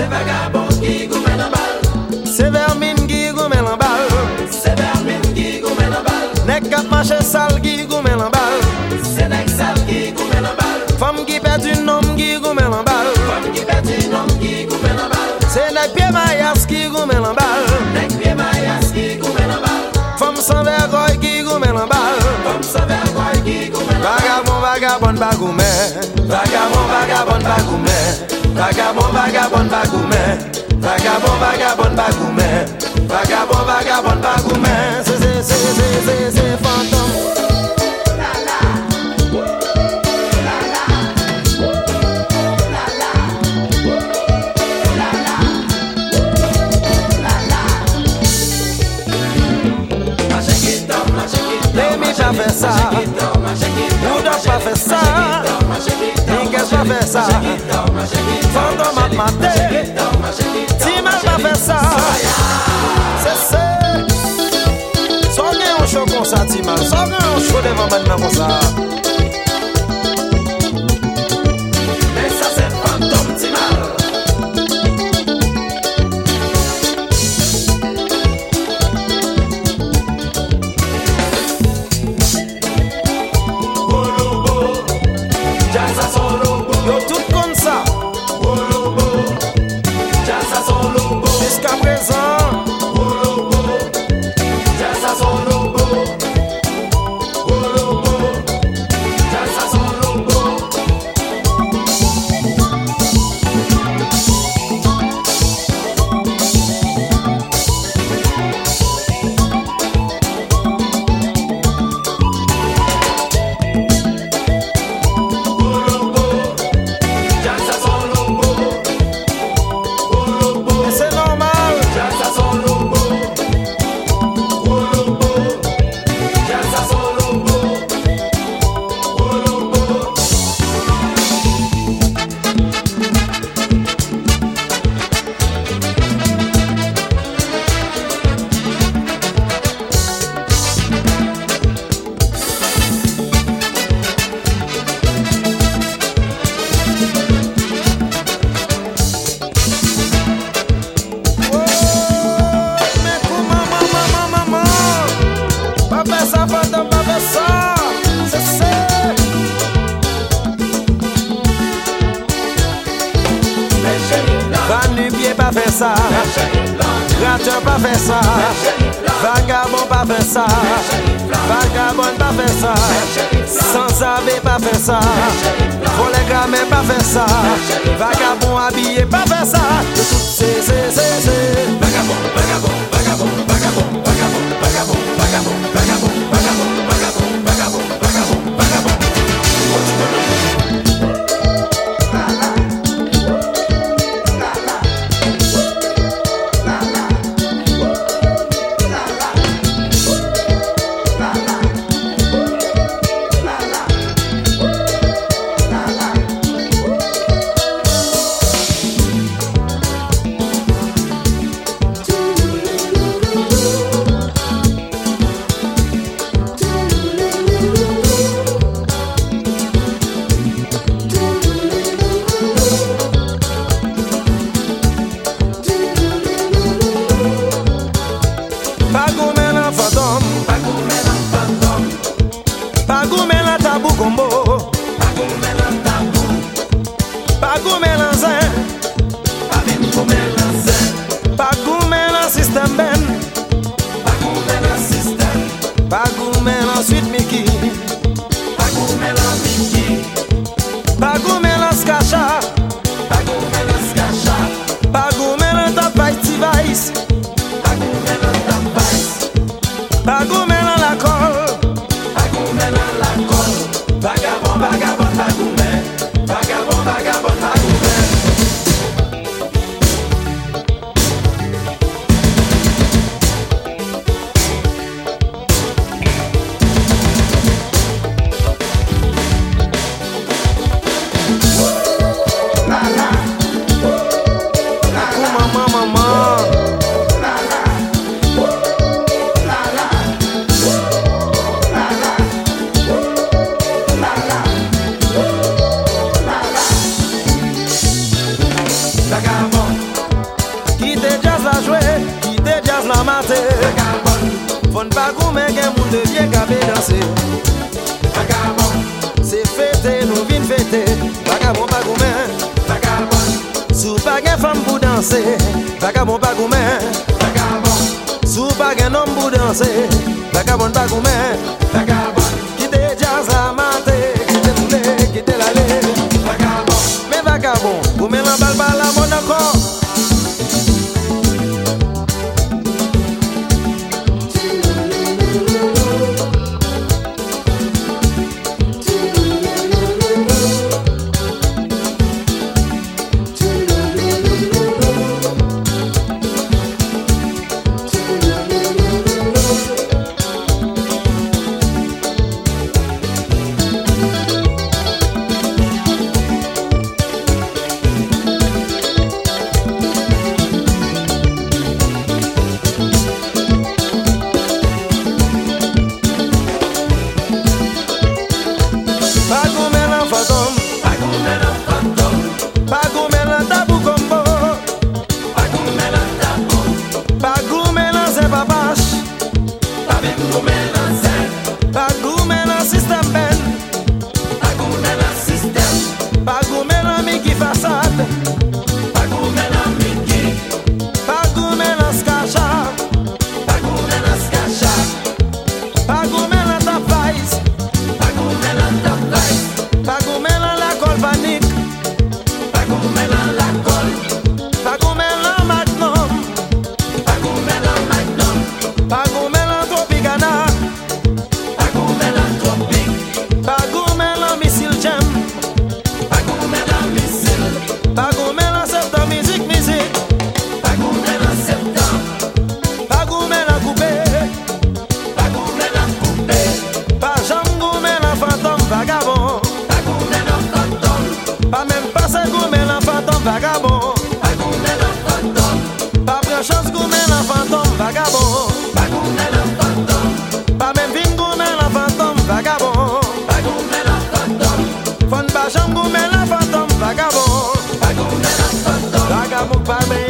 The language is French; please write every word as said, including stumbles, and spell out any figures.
vagabond qui goumène en balle. C'est vermine qui goumène en balle. C'est vermine qui goumène en balle. Nèg k'ap marché sale qui goumène en balle. C'est nèg sale qui goumène en balle. Femme qui perd un homme qui goumène en balle. Femme qui perd un homme qui goumène en balle. C'est nèg pied maillas qui goumène en balle. Nèg pied maillas qui goumène en balle. Femme sans vergogne qui goumène en balle. Femme sans vergogne qui goumène en balle. Vagabond, vagabond, bagoumè. Vagabond, vagabond, bagoumè. Vagabond, vagabond, bagoumè. Vagabond, vagabond, bagoumè. Vagabond, vagabond, bagoumè. C'est, c'est, c'est, c'est, c'est, c'est fantôme. Pas faire ça, nous doit pas faire ça, Miguel pas faire ça, fantôme a maté, Tima pas faire ça, c'est ça, sans rien un show comme ça, Tima, sans rien un show de maman maintenant comme ça. Mais ça c'est fantôme, Tima. Yo tout comme ça. Jusqu'à présent. Pas faire ça, rateur pas faire ça, vagabond pas faire ça, vagabond pas faire ça, sans abbé pas faire ça, voler pas faire ça, vagabond habillé pas faire ça, c'est c'est c'est c'est vagabond, vagabond, vagabond, vagabond, vagabond, vagabond, vagabond, vagabond, vagabond, vagabond, vagabond, vagabond, vagabond. Ensuite Mickey, Bagoumelan Skacha, Bagoumelan Top Vice Vice, Bagoumelan la colle, vagabond, vagabond, bagoumen, vagabond, vagabond, bagoumen. Vagabond. pas jouer, quitter jazz la maté. Fon pas goumer qu'un monde de vieux qui veut danser. C'est fêté, nous vin fêter. Vagabond pas goumer. Sous pas qu'un femme pour danser. Vagabond pas goumer. Sous pas qu'un homme pour danser. Vagabond pas goumer. Quitter jazz la maté. Quitter l'allée, quitter l'allée. Mais vagabond, goumer la balle par la monde encore. Vagabond, pas prendre chance goumer la fantôme vagabond, pas même vin goumer la fantôme vagabond, fon pas jambe goumer la fantôme vagabond, vagabond pas